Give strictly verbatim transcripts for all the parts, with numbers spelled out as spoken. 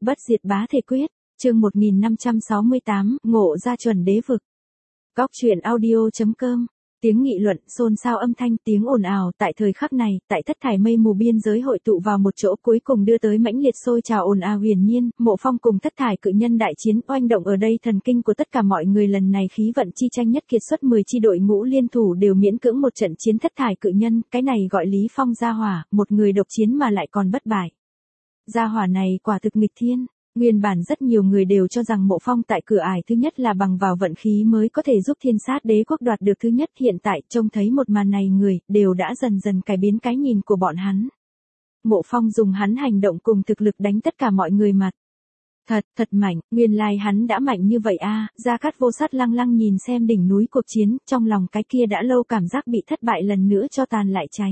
Bất diệt bá thể quyết, chương một nghìn năm trăm sáu mươi tám, ngộ ra chuẩn đế vực. Góc truyện audio.com. Tiếng nghị luận, xôn xao âm thanh, tiếng ồn ào tại thời khắc này, tại thất thải mây mù biên giới hội tụ vào một chỗ, cuối cùng đưa tới mãnh liệt sôi trào ồn ào huyền nhiên. Mộ Phong cùng thất thải cự nhân đại chiến oanh động ở đây, thần kinh của tất cả mọi người lần này khí vận chi tranh nhất kiệt xuất, mười chi đội ngũ liên thủ đều miễn cưỡng một trận chiến thất thải cự nhân, cái này gọi Lý Phong gia hỏa, một người độc chiến mà lại còn bất bại. Gia hỏa này quả thực nghịch thiên. Nguyên bản rất nhiều người đều cho rằng Mộ Phong tại cửa ải thứ nhất là bằng vào vận khí mới có thể giúp Thiên Sát Đế quốc đoạt được thứ nhất, hiện tại trông thấy một màn này người đều đã dần dần cải biến cái nhìn của bọn hắn. Mộ Phong dùng hắn hành động cùng thực lực đánh tất cả mọi người mặt. Thật, thật mạnh, nguyên lai hắn đã mạnh như vậy a. À. Gia Cát Vô Sát lăng lăng nhìn xem đỉnh núi cuộc chiến, trong lòng cái kia đã lâu cảm giác bị thất bại lần nữa cho tàn lại cháy.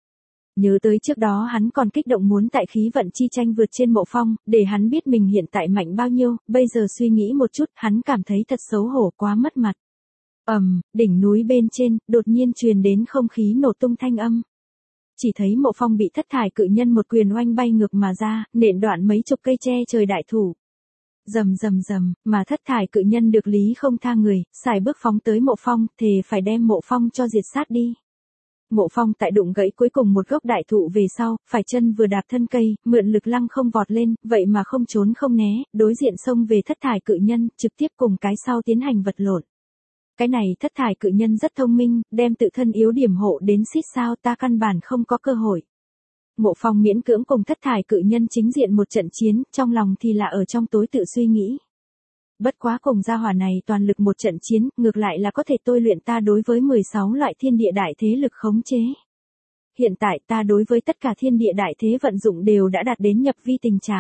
Nhớ tới trước đó hắn còn kích động muốn tại khí vận chi tranh vượt trên Mộ Phong, để hắn biết mình hiện tại mạnh bao nhiêu, bây giờ suy nghĩ một chút, hắn cảm thấy thật xấu hổ quá mất mặt. Ầm, um, đỉnh núi bên trên, đột nhiên truyền đến không khí nổ tung thanh âm. Chỉ thấy Mộ Phong bị thất thải cự nhân một quyền oanh bay ngược mà ra, nện đoạn mấy chục cây tre trời đại thụ. Rầm rầm rầm, mà thất thải cự nhân được lý không tha người, xài bước phóng tới Mộ Phong, thề phải đem Mộ Phong cho diệt sát đi. Mộ Phong tại đụng gãy cuối cùng một gốc đại thụ về sau, phải chân vừa đạp thân cây, mượn lực lăng không vọt lên, vậy mà không trốn không né, đối diện xông về thất thải cự nhân, trực tiếp cùng cái sau tiến hành vật lộn. Cái này thất thải cự nhân rất thông minh, đem tự thân yếu điểm hộ đến xít sao, ta căn bản không có cơ hội. Mộ Phong miễn cưỡng cùng thất thải cự nhân chính diện một trận chiến, trong lòng thì là ở trong tối tự suy nghĩ. Bất quá cùng gia hỏa này toàn lực một trận chiến, ngược lại là có thể tôi luyện ta đối với mười sáu loại thiên địa đại thế lực khống chế. Hiện tại ta đối với tất cả thiên địa đại thế vận dụng đều đã đạt đến nhập vi tình trạng.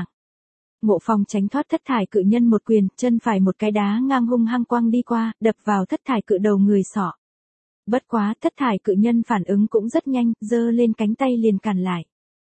Mộ Phong tránh thoát thất thải cự nhân một quyền, chân phải một cái đá ngang hung hăng quăng đi qua, đập vào thất thải cự đầu người sọ. Bất quá thất thải cự nhân phản ứng cũng rất nhanh, giơ lên cánh tay liền cản lại.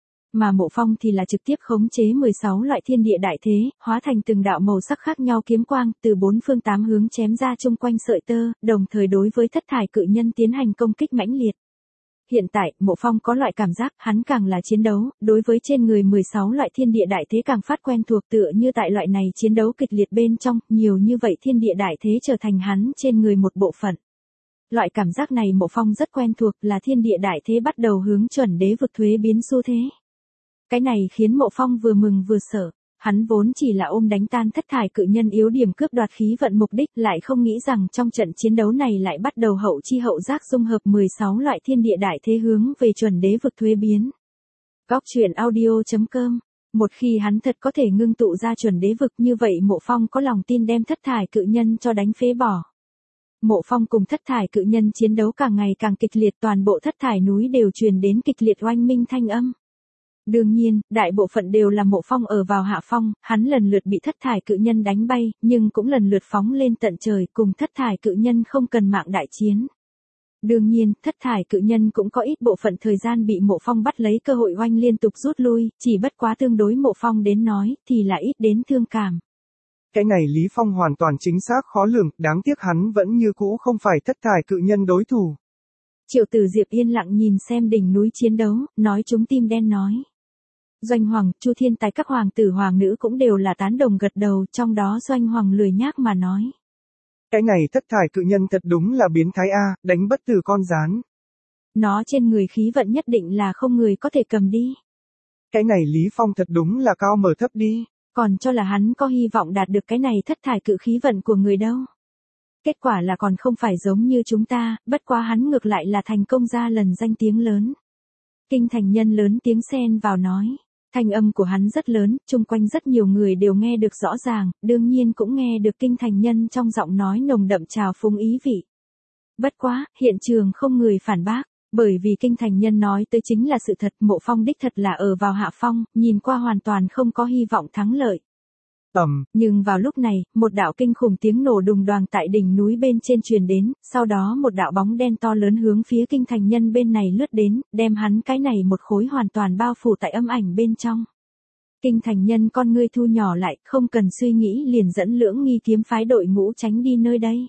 Mà Mộ Phong thì là trực tiếp khống chế mười sáu loại thiên địa đại thế, hóa thành từng đạo màu sắc khác nhau kiếm quang, từ bốn phương tám hướng chém ra chung quanh sợi tơ, đồng thời đối với thất thải cự nhân tiến hành công kích mãnh liệt. Hiện tại, Mộ Phong có loại cảm giác, hắn càng là chiến đấu, đối với trên người mười sáu loại thiên địa đại thế càng phát quen thuộc, tựa như tại loại này chiến đấu kịch liệt bên trong, nhiều như vậy thiên địa đại thế trở thành hắn trên người một bộ phận. Loại cảm giác này Mộ Phong rất quen thuộc, là thiên địa đại thế bắt đầu hướng chuẩn đế vực thuế biến xu thế. Cái này khiến Mộ Phong vừa mừng vừa sợ, hắn vốn chỉ là ôm đánh tan thất thải cự nhân yếu điểm cướp đoạt khí vận mục đích, lại không nghĩ rằng trong trận chiến đấu này lại bắt đầu hậu chi hậu giác dung hợp mười sáu loại thiên địa đại thế hướng về chuẩn đế vực thuế biến. Góc truyện audio.com. Một khi hắn thật có thể ngưng tụ ra chuẩn đế vực như vậy, Mộ Phong có lòng tin đem thất thải cự nhân cho đánh phế bỏ. Mộ Phong cùng thất thải cự nhân chiến đấu càng ngày càng kịch liệt, toàn bộ thất thải núi đều truyền đến kịch liệt oanh minh thanh âm. Đương nhiên, đại bộ phận đều là Mộ Phong ở vào hạ phong, hắn lần lượt bị thất thải cự nhân đánh bay, nhưng cũng lần lượt phóng lên tận trời, cùng thất thải cự nhân không cần mạng đại chiến. Đương nhiên, thất thải cự nhân cũng có ít bộ phận thời gian bị Mộ Phong bắt lấy cơ hội oanh liên tục rút lui, chỉ bất quá tương đối Mộ Phong đến nói, thì là ít đến thương cảm. Cái này Lý Phong hoàn toàn chính xác khó lường, đáng tiếc hắn vẫn như cũ không phải thất thải cự nhân đối thủ. Triệu Tử Diệp yên lặng nhìn xem đỉnh núi chiến đấu, nói chúng tim đen nói. Doanh Hoàng, Chu Thiên Tài các hoàng tử hoàng nữ cũng đều là tán đồng gật đầu, trong đó Doanh Hoàng lười nhác mà nói. Cái này thất thải cự nhân thật đúng là biến thái a, đánh bất tử con rán. Nó trên người khí vận nhất định là không người có thể cầm đi. Cái này Lý Phong thật đúng là cao mở thấp đi. Còn cho là hắn có hy vọng đạt được cái này thất thải cự khí vận của người đâu. Kết quả là còn không phải giống như chúng ta, bất quá hắn ngược lại là thành công ra lần danh tiếng lớn. Kinh thành nhân lớn tiếng xen vào nói. Thanh âm của hắn rất lớn, chung quanh rất nhiều người đều nghe được rõ ràng, đương nhiên cũng nghe được kinh thành nhân trong giọng nói nồng đậm trào phúng ý vị. Bất quá, hiện trường không người phản bác, bởi vì kinh thành nhân nói tới chính là sự thật, Mộ Phong đích thật là ở vào hạ phong, nhìn qua hoàn toàn không có hy vọng thắng lợi. Ầm, nhưng vào lúc này, một đạo kinh khủng tiếng nổ đùng đoàng tại đỉnh núi bên trên truyền đến, sau đó một đạo bóng đen to lớn hướng phía kinh thành nhân bên này lướt đến, đem hắn cái này một khối hoàn toàn bao phủ tại âm ảnh bên trong. Kinh thành nhân con ngươi thu nhỏ lại, không cần suy nghĩ liền dẫn Lưỡng Nghi kiếm phái đội ngũ tránh đi nơi đây.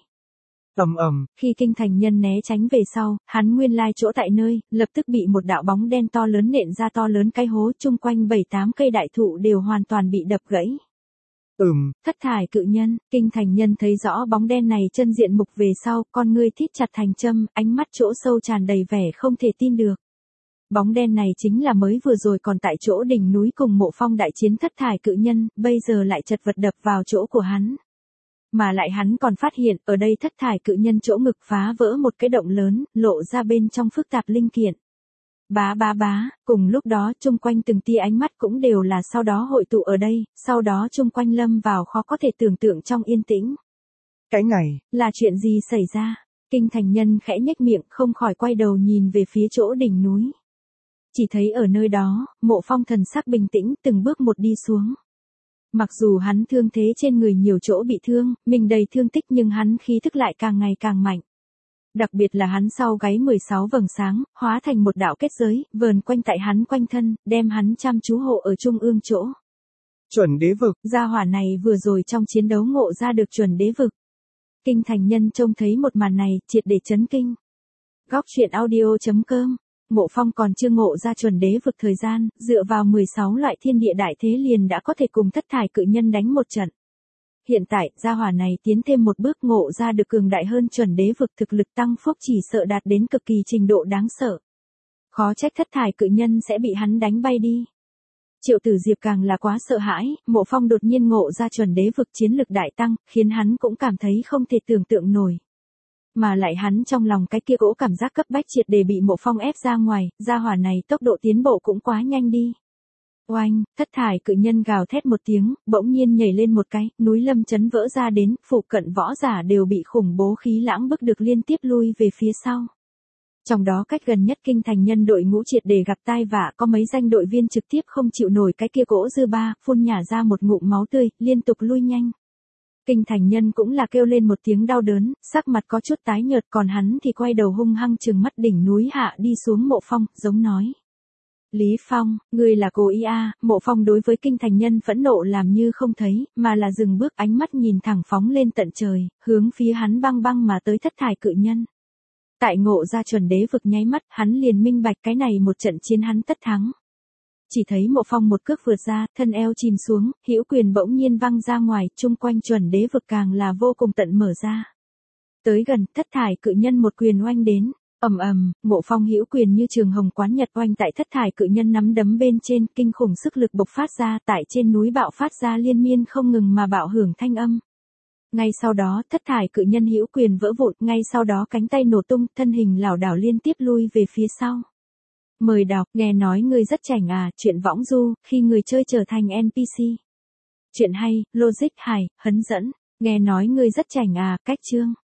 Ầm ầm, khi kinh thành nhân né tránh về sau, hắn nguyên lai chỗ tại nơi, lập tức bị một đạo bóng đen to lớn nện ra to lớn cái hố, chung quanh bảy tám cây đại thụ đều hoàn toàn bị đập gãy. Ừm. Thất thải cự nhân, Kinh Thành Nhân thấy rõ bóng đen này chân diện mục về sau, con ngươi thít chặt thành châm, ánh mắt chỗ sâu tràn đầy vẻ không thể tin được. Bóng đen này chính là mới vừa rồi còn tại chỗ đỉnh núi cùng Mộ Phong đại chiến thất thải cự nhân, bây giờ lại chật vật đập vào chỗ của hắn. Mà lại hắn còn phát hiện, ở đây thất thải cự nhân chỗ ngực phá vỡ một cái động lớn, lộ ra bên trong phức tạp linh kiện. Bá bá bá, cùng lúc đó chung quanh từng tia ánh mắt cũng đều là sau đó hội tụ ở đây, sau đó chung quanh lâm vào khó có thể tưởng tượng trong yên tĩnh. Cái này, là chuyện gì xảy ra? Kinh Thành Nhân khẽ nhếch miệng không khỏi quay đầu nhìn về phía chỗ đỉnh núi. Chỉ thấy ở nơi đó, Mộ Phong thần sắc bình tĩnh từng bước một đi xuống. Mặc dù hắn thương thế trên người nhiều chỗ bị thương, mình đầy thương tích nhưng hắn khí thức lại càng ngày càng mạnh. Đặc biệt là hắn sau gáy mười sáu vầng sáng, hóa thành một đạo kết giới, vờn quanh tại hắn quanh thân, đem hắn chăm chú hộ ở trung ương chỗ. Chuẩn đế vực. Gia hỏa này vừa rồi trong chiến đấu ngộ ra được chuẩn đế vực. Kinh Thành Nhân trông thấy một màn này, triệt để chấn kinh. Góc truyện audio chấm com. Mộ Phong còn chưa ngộ ra chuẩn đế vực thời gian, dựa vào mười sáu loại thiên địa đại thế liền đã có thể cùng thất thải cự nhân đánh một trận. Hiện tại, gia hỏa này tiến thêm một bước ngộ ra được cường đại hơn chuẩn đế vực, thực lực tăng phúc chỉ sợ đạt đến cực kỳ trình độ đáng sợ. Khó trách thất thải cự nhân sẽ bị hắn đánh bay đi. Triệu Tử Diệp càng là quá sợ hãi, Mộ Phong đột nhiên ngộ ra chuẩn đế vực chiến lực đại tăng, khiến hắn cũng cảm thấy không thể tưởng tượng nổi. Mà lại hắn trong lòng cái kia gỗ cảm giác cấp bách triệt để bị Mộ Phong ép ra ngoài, gia hỏa này tốc độ tiến bộ cũng quá nhanh đi. Oanh, thất thải cự nhân gào thét một tiếng, bỗng nhiên nhảy lên một cái, núi lâm chấn vỡ ra đến, phụ cận võ giả đều bị khủng bố khí lãng bức được liên tiếp lui về phía sau. Trong đó cách gần nhất Kinh Thành Nhân đội ngũ triệt để gặp tai vạ, có mấy danh đội viên trực tiếp không chịu nổi cái kia gỗ dư ba, phun nhả ra một ngụm máu tươi, liên tục lui nhanh. Kinh Thành Nhân cũng là kêu lên một tiếng đau đớn, sắc mặt có chút tái nhợt, còn hắn thì quay đầu hung hăng trừng mắt đỉnh núi hạ đi xuống Mộ Phong, giống nói. Lý Phong, ngươi là cố ý à? Mộ Phong đối với Kinh Thành Nhân phẫn nộ làm như không thấy, mà là dừng bước, ánh mắt nhìn thẳng phóng lên tận trời, hướng phía hắn băng băng mà tới thất thải cự nhân. Tại ngộ ra chuẩn đế vực nháy mắt, hắn liền minh bạch cái này một trận chiến hắn tất thắng. Chỉ thấy Mộ Phong một cước vượt ra, thân eo chìm xuống, hữu quyền bỗng nhiên văng ra ngoài, chung quanh chuẩn đế vực càng là vô cùng tận mở ra. Tới gần, thất thải cự nhân một quyền oanh đến. Ầm ầm, Mộ Phong hữu quyền như trường hồng quán nhật oanh tại thất thải cự nhân nắm đấm bên trên, kinh khủng sức lực bộc phát ra, tại trên núi bạo phát ra liên miên không ngừng mà bạo hưởng thanh âm. Ngay sau đó, thất thải cự nhân hữu quyền vỡ vụn, ngay sau đó cánh tay nổ tung, thân hình lảo đảo liên tiếp lui về phía sau. Mời đọc, nghe nói ngươi rất chảnh à, chuyện võng du, khi người chơi trở thành en pê xê. Chuyện hay, logic hài, hấn dẫn, nghe nói ngươi rất chảnh à, cách chương.